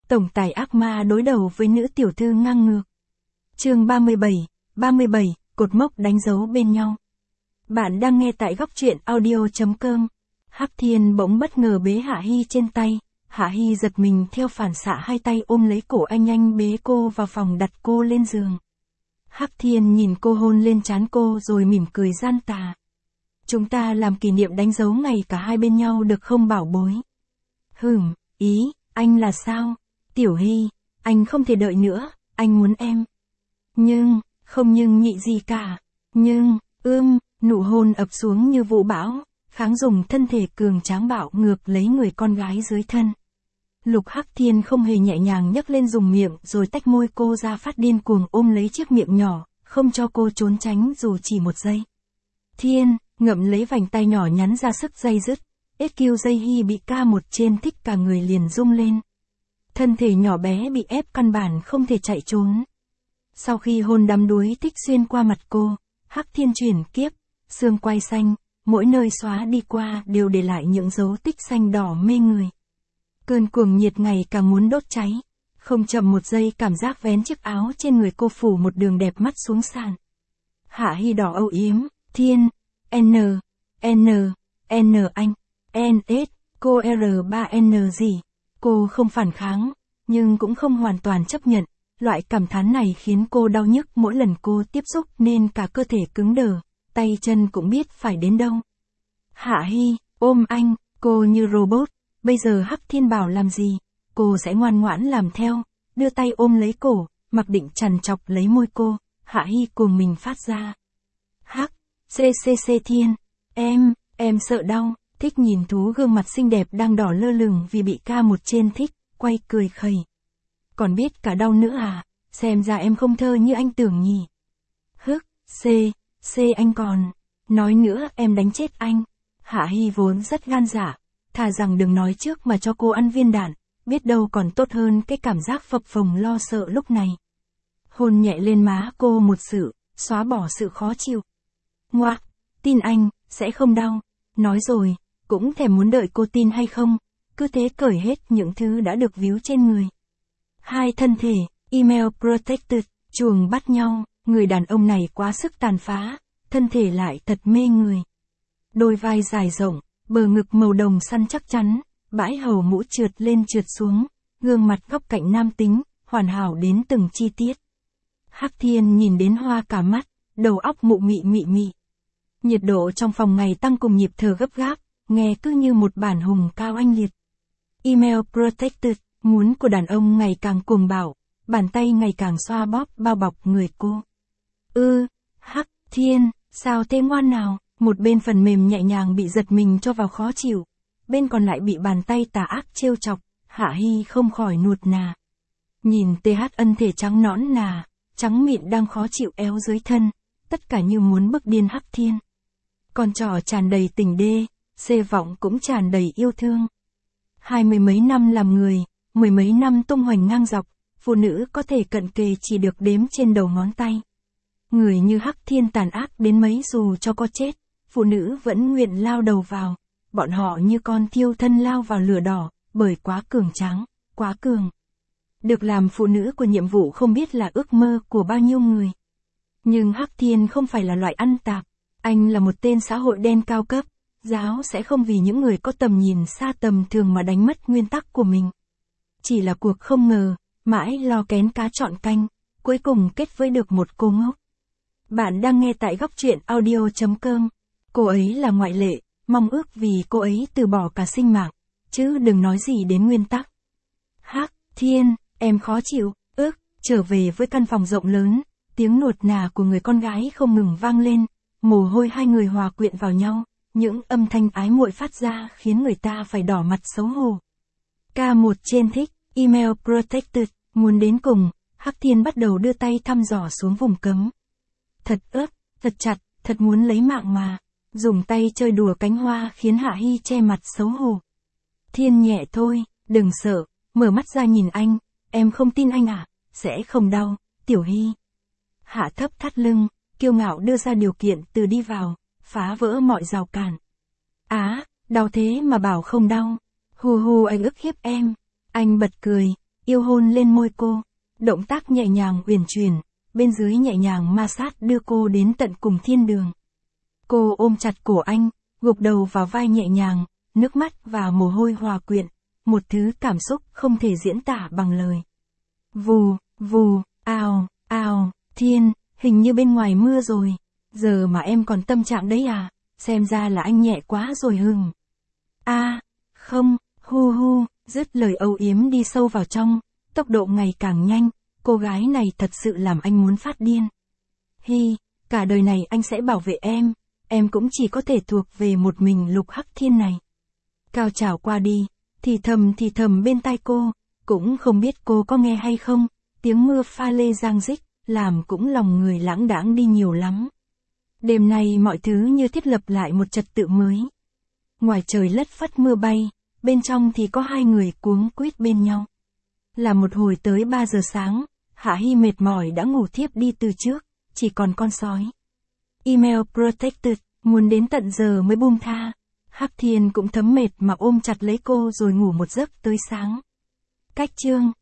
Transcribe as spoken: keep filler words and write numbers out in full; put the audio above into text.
tổng tài ác ma đối đầu với nữ tiểu thư ngang ngược. Chương ba mươi bảy, ba mươi bảy, cột mốc đánh dấu bên nhau. Bạn đang nghe tại góc truyện audio chấm com. Hắc Thiên bỗng bất ngờ bế Hạ Hi trên tay, Hạ Hi giật mình theo phản xạ hai tay ôm lấy cổ anh, nhanh bế cô vào phòng, đặt cô lên giường. Hắc Thiên nhìn cô, hôn lên trán cô rồi mỉm cười gian tà. Chúng ta làm kỷ niệm đánh dấu ngày cả hai bên nhau được không bảo bối? Hửm, ý, anh là sao? Tiểu Hi, anh không thể đợi nữa, anh muốn em. Nhưng, không nhưng nhị gì cả. Nhưng, ưm, nụ hôn ập xuống như vũ bão, kháng dùng thân thể cường tráng bạo ngược lấy người con gái dưới thân. Lục Hắc Thiên không hề nhẹ nhàng nhấc lên, dùng miệng rồi tách môi cô ra, phát điên cuồng ôm lấy chiếc miệng nhỏ, không cho cô trốn tránh dù chỉ một giây. Thiên, ngậm lấy vành tay nhỏ nhắn ra sức day dứt, ét quy dây Hi bị ca một trên thích, cả người liền rung lên. Thân thể nhỏ bé bị ép căn bản không thể chạy trốn. Sau khi hôn đắm đuối thích xuyên qua mặt cô, Hắc Thiên chuyển kiếp, xương quai xanh, mỗi nơi xóa đi qua đều để lại những dấu tích xanh đỏ mê người. Cơn cuồng nhiệt ngày càng muốn đốt cháy, không chậm một giây cảm giác vén chiếc áo trên người cô phủ một đường đẹp mắt xuống sàn. Hạ Hi đỏ âu yếm, Thiên, N, N, N anh, N S, cô R ba N gì. Cô không phản kháng, nhưng cũng không hoàn toàn chấp nhận. Loại cảm thán này khiến cô đau nhức mỗi lần cô tiếp xúc, nên cả cơ thể cứng đờ, tay chân cũng biết phải đến đâu. Hạ Hi, ôm anh, cô như robot. Bây giờ Hắc Thiên bảo làm gì, cô sẽ ngoan ngoãn làm theo, đưa tay ôm lấy cổ, mặc định chằn chọc lấy môi cô. Hạ Hi cuồng mình phát ra. Hắc, C C C Thiên, em, em sợ đau. Thích nhìn thú gương mặt xinh đẹp đang đỏ lơ lửng vì bị ca một trên thích, quay cười khẩy. Còn biết cả đau nữa à, xem ra em không thơ như anh tưởng nhỉ. Hức, C, C anh còn, nói nữa em đánh chết anh. Hạ Hi vốn rất gan dạ, thà rằng đừng nói trước mà cho cô ăn viên đạn, biết đâu còn tốt hơn cái cảm giác phập phồng lo sợ lúc này. Hôn nhẹ lên má cô một sự, xóa bỏ sự khó chịu. Ngoác, tin anh, sẽ không đau. Nói rồi, cũng thèm muốn đợi cô tin hay không, cứ thế cởi hết những thứ đã được víu trên người. Hai thân thể, email protected, chuồng bắt nhau, người đàn ông này quá sức tàn phá, thân thể lại thật mê người. Đôi vai dài rộng, bờ ngực màu đồng săn chắc chắn, bãi hầu mũ trượt lên trượt xuống, gương mặt góc cạnh nam tính, hoàn hảo đến từng chi tiết. Hắc Thiên nhìn đến hoa cả mắt, đầu óc mụ mị mị mị. Nhiệt độ trong phòng ngày tăng cùng nhịp thở gấp gáp, nghe cứ như một bản hùng cao anh liệt. Email protected, muốn của đàn ông ngày càng cuồng bạo, bàn tay ngày càng xoa bóp bao bọc người cô. Ư, Hắc Thiên, sao thế ngoan nào? Một bên phần mềm nhẹ nhàng bị giật mình cho vào khó chịu, bên còn lại bị bàn tay tà ác trêu chọc. Hạ Hi không khỏi nuột nà. Nhìn tê hát ân thể trắng nõn nà, trắng mịn đang khó chịu éo dưới thân, tất cả như muốn bức điên Hắc Thiên. Con trỏ tràn đầy tình đê, xê vọng cũng tràn đầy yêu thương. Hai mươi mấy năm làm người, mười mấy năm tung hoành ngang dọc, phụ nữ có thể cận kề chỉ được đếm trên đầu ngón tay. Người như Hắc Thiên tàn ác đến mấy dù cho có chết, phụ nữ vẫn nguyện lao đầu vào. Bọn họ như con thiêu thân lao vào lửa đỏ, bởi quá cường tráng, quá cường. Được làm phụ nữ của nhiệm vụ không biết là ước mơ của bao nhiêu người. Nhưng Hắc Thiên không phải là loại ăn tạp. Anh là một tên xã hội đen cao cấp, giáo sẽ không vì những người có tầm nhìn xa tầm thường mà đánh mất nguyên tắc của mình. Chỉ là cuộc không ngờ, mãi lo kén cá chọn canh, cuối cùng kết với được một cô ngốc. Bạn đang nghe tại góc truyện audio chấm com. Cô ấy là ngoại lệ, mong ước vì cô ấy từ bỏ cả sinh mạng, chứ đừng nói gì đến nguyên tắc. Hắc Thiên, em khó chịu, ước, trở về với căn phòng rộng lớn, tiếng nuột nà của người con gái không ngừng vang lên. Mồ hôi hai người hòa quyện vào nhau, những âm thanh ái muội phát ra khiến người ta phải đỏ mặt xấu hổ. Ca một trên thích, email protected, muốn đến cùng, Hắc Thiên bắt đầu đưa tay thăm dò xuống vùng cấm. Thật ướt, thật chặt, thật muốn lấy mạng mà. Dùng tay chơi đùa cánh hoa khiến Hạ Hi che mặt xấu hổ. Thiên nhẹ thôi, đừng sợ, mở mắt ra nhìn anh, em không tin anh à, sẽ không đau, Tiểu Hi. Hạ thấp thắt lưng, kiêu ngạo đưa ra điều kiện từ đi vào, phá vỡ mọi rào cản. Á, đau thế mà bảo không đau. Hù hù anh ức hiếp em. Anh bật cười, yêu hôn lên môi cô. Động tác nhẹ nhàng uyển chuyển, bên dưới nhẹ nhàng ma sát đưa cô đến tận cùng thiên đường. Cô ôm chặt cổ anh, gục đầu vào vai nhẹ nhàng, nước mắt và mồ hôi hòa quyện, một thứ cảm xúc không thể diễn tả bằng lời. Vù, vù, ào, ào, thiên, hình như bên ngoài mưa rồi. Giờ mà em còn tâm trạng đấy à, xem ra là anh nhẹ quá rồi hừng. A, à, không, hu hu, dứt lời âu yếm đi sâu vào trong, tốc độ ngày càng nhanh, cô gái này thật sự làm anh muốn phát điên. Hi, cả đời này anh sẽ bảo vệ em, em cũng chỉ có thể thuộc về một mình Lục Hắc Thiên này. Cao trào qua đi, thì thầm thì thầm bên tai cô, cũng không biết cô có nghe hay không, tiếng mưa pha lê giang rích, làm cũng lòng người lãng đãng đi nhiều lắm. Đêm nay mọi thứ như thiết lập lại một trật tự mới. Ngoài trời lất phất mưa bay, bên trong thì có hai người cuống quýt bên nhau. Là một hồi tới ba giờ sáng, Hạ Hi mệt mỏi đã ngủ thiếp đi từ trước, chỉ còn con sói. Email protected, muốn đến tận giờ mới buông tha. Hắc Thiên cũng thấm mệt mà ôm chặt lấy cô rồi ngủ một giấc tới sáng. Cách chương